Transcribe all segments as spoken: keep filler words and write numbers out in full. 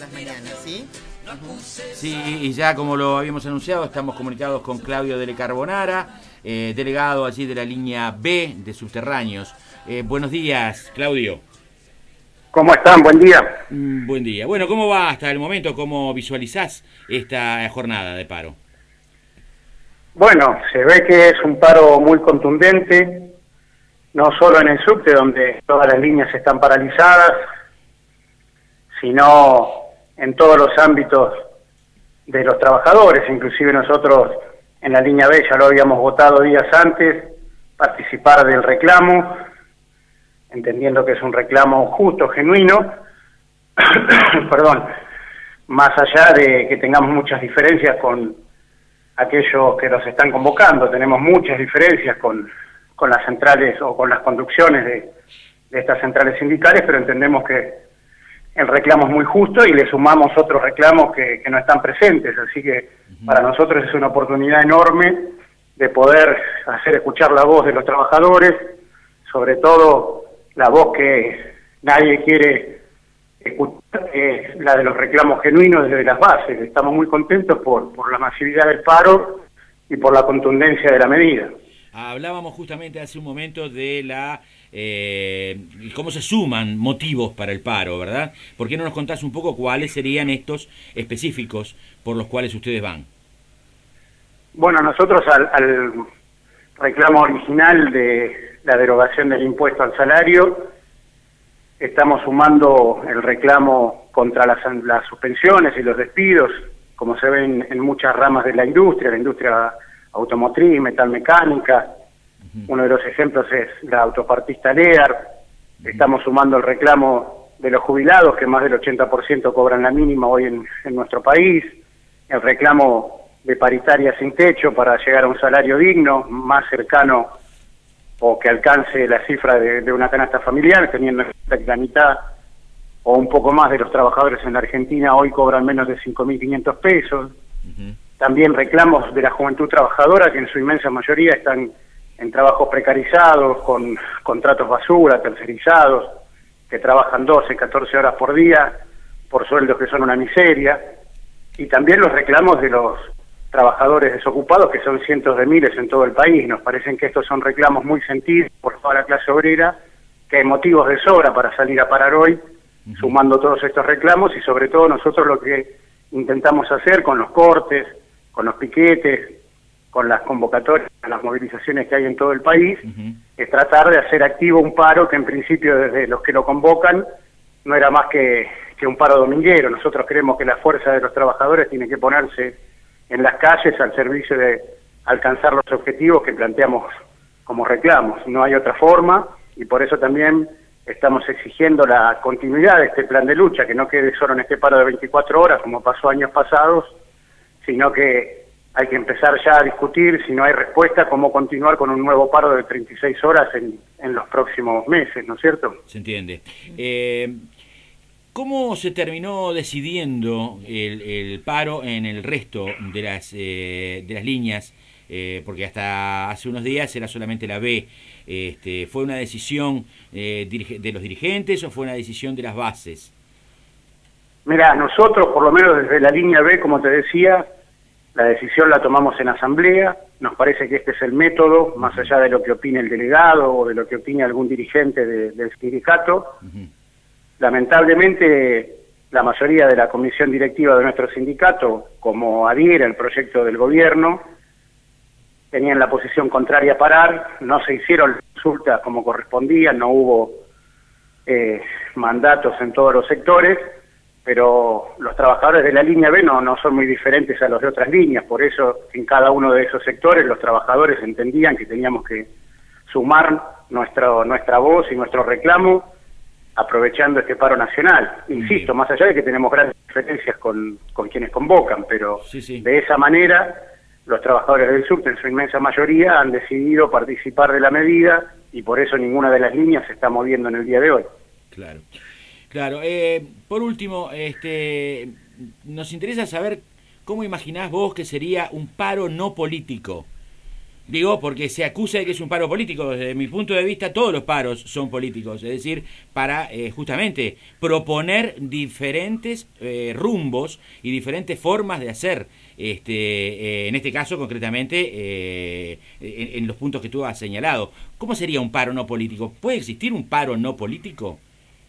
las mañanas, ¿sí? Sí, y ya como lo habíamos anunciado, estamos comunicados con Claudio Dele Carbonara, eh, delegado allí de la línea B de Subterráneos. Eh, buenos días, Claudio. ¿Cómo están? Buen día. Mm, buen día. Bueno, ¿cómo va hasta el momento? ¿Cómo visualizás esta jornada de paro? Bueno, se ve que es un paro muy contundente, no solo en el subte, donde todas las líneas están paralizadas, sino en todos los ámbitos de los trabajadores. Inclusive nosotros en la línea B ya lo habíamos votado días antes, participar del reclamo, entendiendo que es un reclamo justo, genuino, perdón, más allá de que tengamos muchas diferencias con aquellos que nos están convocando. Tenemos muchas diferencias con, con las centrales o con las conducciones de, de estas centrales sindicales, pero entendemos que el reclamo es muy justo y le sumamos otros reclamos que, que no están presentes, así que para nosotros es una oportunidad enorme de poder hacer escuchar la voz de los trabajadores, sobre todo la voz que nadie quiere escuchar, es la de los reclamos genuinos desde las bases. Estamos muy contentos por, por la masividad del paro y por la contundencia de la medida. Hablábamos justamente hace un momento de la eh, cómo se suman motivos para el paro, ¿verdad? ¿Por qué no nos contás un poco cuáles serían estos específicos por los cuales ustedes van? Bueno, nosotros al, al reclamo original de la derogación del impuesto al salario estamos sumando el reclamo contra las, las suspensiones y los despidos, como se ven en muchas ramas de la industria, la industria automotriz, metalmecánica. Uh-huh. Uno de los ejemplos es la autopartista Lear. Uh-huh. Estamos sumando el reclamo de los jubilados, que más del ochenta por ciento cobran la mínima hoy en, en nuestro país, el reclamo de paritaria sin techo para llegar a un salario digno, más cercano o que alcance la cifra de, de una canasta familiar, teniendo en cuenta que la mitad o un poco más de los trabajadores en la Argentina hoy cobran menos de cinco mil quinientos pesos. Uh-huh. También reclamos de la juventud trabajadora, que en su inmensa mayoría están en trabajos precarizados, con contratos basura, tercerizados, que trabajan doce, catorce horas por día, por sueldos que son una miseria. Y también los reclamos de los trabajadores desocupados, que son cientos de miles en todo el país. Nos parecen que estos son reclamos muy sentidos por toda la clase obrera, que hay motivos de sobra para salir a parar hoy, uh-huh. sumando todos estos reclamos, y sobre todo nosotros lo que intentamos hacer con los cortes, con los piquetes, con las convocatorias, las movilizaciones que hay en todo el país, uh-huh. es tratar de hacer activo un paro que en principio desde los que lo convocan no era más que, que un paro dominguero. Nosotros creemos que la fuerza de los trabajadores tiene que ponerse en las calles al servicio de alcanzar los objetivos que planteamos como reclamos. No hay otra forma, y por eso también estamos exigiendo la continuidad de este plan de lucha, que no quede solo en este paro de veinticuatro horas como pasó años pasados, sino que hay que empezar ya a discutir, si no hay respuesta, cómo continuar con un nuevo paro de treinta y seis horas en, en los próximos meses, ¿no es cierto? Se entiende. Eh, ¿Cómo se terminó decidiendo el, el paro en el resto de las, eh, de las líneas? Eh, porque hasta hace unos días era solamente la B. Este, ¿Fue una decisión eh, de los dirigentes o fue una decisión de las bases? Mira, nosotros, por lo menos desde la línea B, como te decía, la decisión la tomamos en asamblea. Nos parece que este es el método, más allá de lo que opine el delegado o de lo que opine algún dirigente de, del sindicato. Uh-huh. Lamentablemente, la mayoría de la comisión directiva de nuestro sindicato, como adhiere al proyecto del gobierno, tenían la posición contraria a parar. No se hicieron consultas como correspondían, no hubo eh, mandatos en todos los sectores, pero los trabajadores de la línea B no, no son muy diferentes a los de otras líneas. Por eso, en cada uno de esos sectores, los trabajadores entendían que teníamos que sumar nuestro, nuestra voz y nuestro reclamo, aprovechando este paro nacional. Insisto, más allá de que tenemos grandes diferencias con, con quienes convocan, pero sí, sí. de esa manera los trabajadores del subte, en su inmensa mayoría, han decidido participar de la medida, y por eso ninguna de las líneas se está moviendo en el día de hoy. Claro, claro. Eh, por último, este, nos interesa saber cómo imaginás vos que sería un paro no político. Digo, porque se acusa de que es un paro político. Desde mi punto de vista, todos los paros son políticos. Es decir, para eh, justamente proponer diferentes eh, rumbos y diferentes formas de hacer. Este, eh, en este caso, concretamente, eh, en, en los puntos que tú has señalado. ¿Cómo sería un paro no político? ¿Puede existir un paro no político?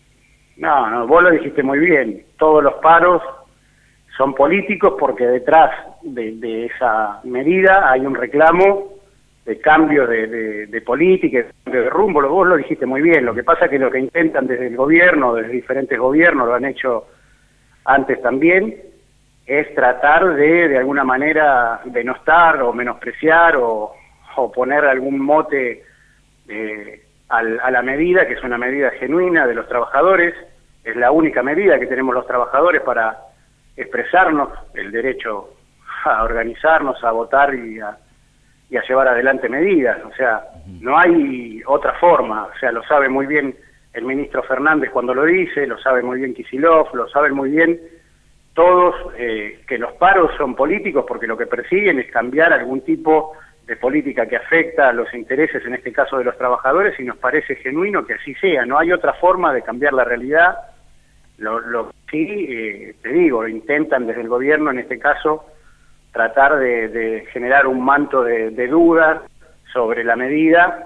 No, no, vos lo dijiste muy bien. Todos los paros son políticos porque detrás de, de esa medida hay un reclamo de cambio de, de, de política, de cambio de rumbo. Vos lo dijiste muy bien. Lo que pasa es que lo que intentan desde el gobierno, desde diferentes gobiernos, lo han hecho antes también, es tratar de, de alguna manera, denostar o menospreciar o, o poner algún mote eh, al, a la medida, que es una medida genuina de los trabajadores. Es la única medida que tenemos los trabajadores para expresarnos, el derecho a organizarnos, a votar y a, y a llevar adelante medidas. O sea, no hay otra forma. O sea, lo sabe muy bien el ministro Fernández cuando lo dice, lo sabe muy bien Kicillof, lo saben muy bien todos, eh, que los paros son políticos porque lo que persiguen es cambiar algún tipo de política que afecta a los intereses, en este caso de los trabajadores, y nos parece genuino que así sea. No hay otra forma de cambiar la realidad. Lo, lo sí, eh, te digo, intentan desde el gobierno, en este caso, tratar de, de generar un manto de, de dudas sobre la medida,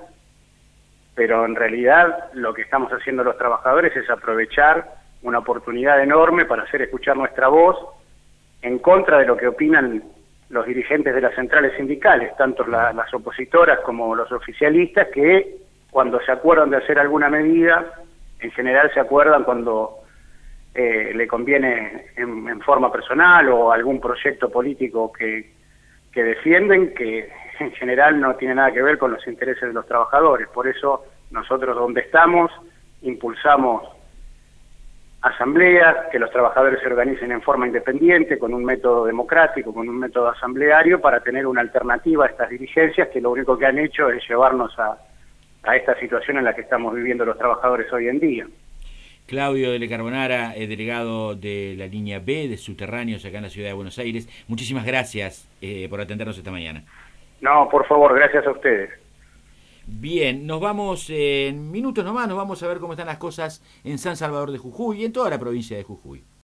pero en realidad lo que estamos haciendo los trabajadores es aprovechar una oportunidad enorme para hacer escuchar nuestra voz en contra de lo que opinan los dirigentes de las centrales sindicales, tanto la, las opositoras como los oficialistas, que cuando se acuerdan de hacer alguna medida, en general se acuerdan cuando eh, le conviene en, en forma personal o algún proyecto político que, que defienden, que en general no tiene nada que ver con los intereses de los trabajadores. Por eso nosotros donde estamos impulsamos asambleas, que los trabajadores se organicen en forma independiente, con un método democrático, con un método asambleario, para tener una alternativa a estas dirigencias que lo único que han hecho es llevarnos a, a esta situación en la que estamos viviendo los trabajadores hoy en día. Claudio de Le Carbonara, eh, delegado de la línea B de subterráneos acá en la ciudad de Buenos Aires, muchísimas gracias eh, por atendernos esta mañana. No, por favor, gracias a ustedes. Bien, nos vamos en minutos nomás, nos vamos a ver cómo están las cosas en San Salvador de Jujuy y en toda la provincia de Jujuy.